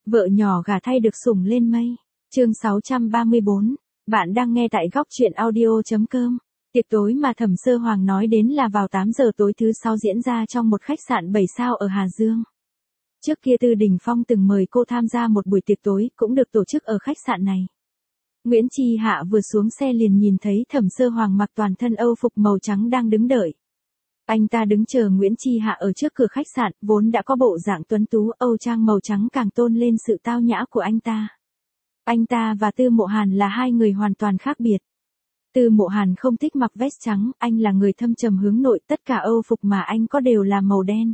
Vợ nhỏ gả thay được sủng lên mây. Chương 634. Bạn đang nghe tại góc truyện audio.com. Tiệc tối mà Thẩm Sơ Hoàng nói đến là vào 8 giờ tối thứ 6 diễn ra trong một khách sạn 7 sao ở Hà Dương. Trước kia Tư Đình Phong từng mời cô tham gia một buổi tiệc tối cũng được tổ chức ở khách sạn này. Nguyễn Chi Hạ vừa xuống xe liền nhìn thấy Thẩm Sơ Hoàng mặc toàn thân Âu phục màu trắng đang đứng đợi. Anh ta đứng chờ Nguyễn Chi Hạ ở trước cửa khách sạn, vốn đã có bộ dạng tuấn tú, Âu trang màu trắng càng tôn lên sự tao nhã của anh ta. Anh ta và Tư Mộ Hàn là hai người hoàn toàn khác biệt. Tư Mộ Hàn không thích mặc vest trắng, anh là người thâm trầm hướng nội, tất cả Âu phục mà anh có đều là màu đen.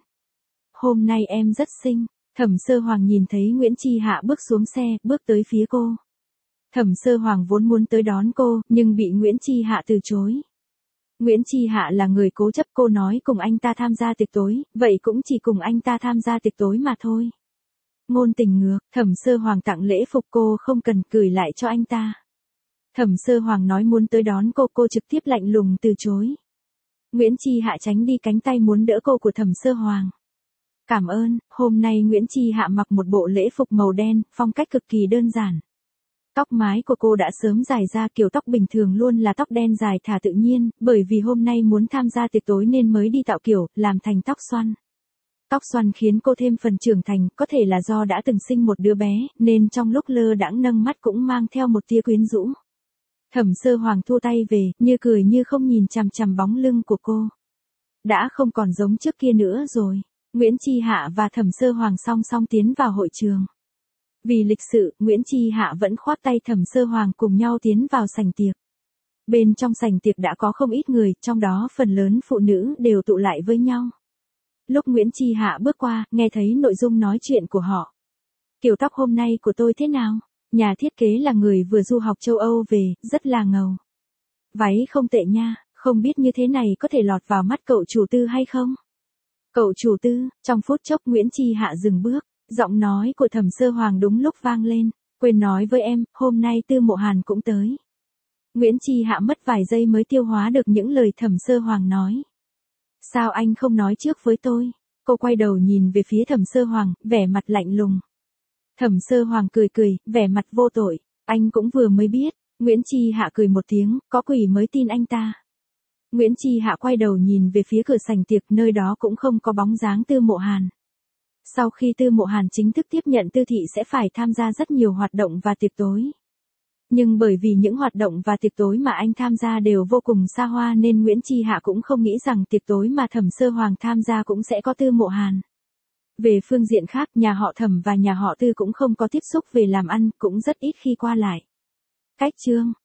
Hôm nay em rất xinh. Thẩm Sơ Hoàng nhìn thấy Nguyễn Chi Hạ bước xuống xe, bước tới phía cô. Thẩm Sơ Hoàng vốn muốn tới đón cô, nhưng bị Nguyễn Chi Hạ từ chối. Nguyễn Chi Hạ là người cố chấp, cô nói cùng anh ta tham gia tiệc tối, vậy cũng chỉ cùng anh ta tham gia tiệc tối mà thôi. Ngôn tình ngược, Thẩm Sơ Hoàng tặng lễ phục cô không cần, gửi lại cho anh ta. Thẩm Sơ Hoàng nói muốn tới đón cô trực tiếp lạnh lùng từ chối. Nguyễn Chi Hạ tránh đi cánh tay muốn đỡ cô của Thẩm Sơ Hoàng. Cảm ơn, hôm nay Nguyễn Chi Hạ mặc một bộ lễ phục màu đen, phong cách cực kỳ đơn giản. Tóc mái của cô đã sớm dài ra, kiểu tóc bình thường luôn là tóc đen dài thả tự nhiên, bởi vì hôm nay muốn tham gia tiệc tối nên mới đi tạo kiểu, làm thành tóc xoăn. Tóc xoăn khiến cô thêm phần trưởng thành, có thể là do đã từng sinh một đứa bé, nên trong lúc lơ đãng nâng mắt cũng mang theo một tia quyến rũ. Thẩm Sơ Hoàng thu tay về, như cười như không nhìn chằm chằm bóng lưng của cô. Đã không còn giống trước kia nữa rồi. Nguyễn Chi Hạ và Thẩm Sơ Hoàng song song tiến vào hội trường. Vì lịch sự, Nguyễn Chi Hạ vẫn khoác tay Thẩm Sơ Hoàng cùng nhau tiến vào sảnh tiệc. Bên trong sảnh tiệc đã có không ít người, trong đó phần lớn phụ nữ đều tụ lại với nhau. Lúc Nguyễn Chi Hạ bước qua, nghe thấy nội dung nói chuyện của họ. Kiểu tóc hôm nay của tôi thế nào? Nhà thiết kế là người vừa du học châu Âu về, rất là ngầu. Váy không tệ nha, không biết như thế này có thể lọt vào mắt cậu chủ Tư hay không? Cậu chủ Tư, trong phút chốc Nguyễn Chi Hạ dừng bước, giọng nói của Thẩm Sơ Hoàng đúng lúc vang lên, quên nói với em, hôm nay Tư Mộ Hàn cũng tới. Nguyễn Chi Hạ mất vài giây mới tiêu hóa được những lời Thẩm Sơ Hoàng nói. Sao anh không nói trước với tôi? Cô quay đầu nhìn về phía Thẩm Sơ Hoàng, vẻ mặt lạnh lùng. Thẩm Sơ Hoàng cười cười, vẻ mặt vô tội, anh cũng vừa mới biết. Nguyễn Chi Hạ cười một tiếng, có quỷ mới tin anh ta. Nguyễn Chi Hạ quay đầu nhìn về phía cửa sảnh tiệc, nơi đó cũng không có bóng dáng Tư Mộ Hàn. Sau khi Tư Mộ Hàn chính thức tiếp nhận Tư thị sẽ phải tham gia rất nhiều hoạt động và tiệc tối. Nhưng bởi vì những hoạt động và tiệc tối mà anh tham gia đều vô cùng xa hoa nên Nguyễn Chi Hạ cũng không nghĩ rằng tiệc tối mà Thẩm Sơ Hoàng tham gia cũng sẽ có Tư Mộ Hàn. Về phương diện khác, nhà họ Thẩm và nhà họ Tư cũng không có tiếp xúc về làm ăn, cũng rất ít khi qua lại. Cách chương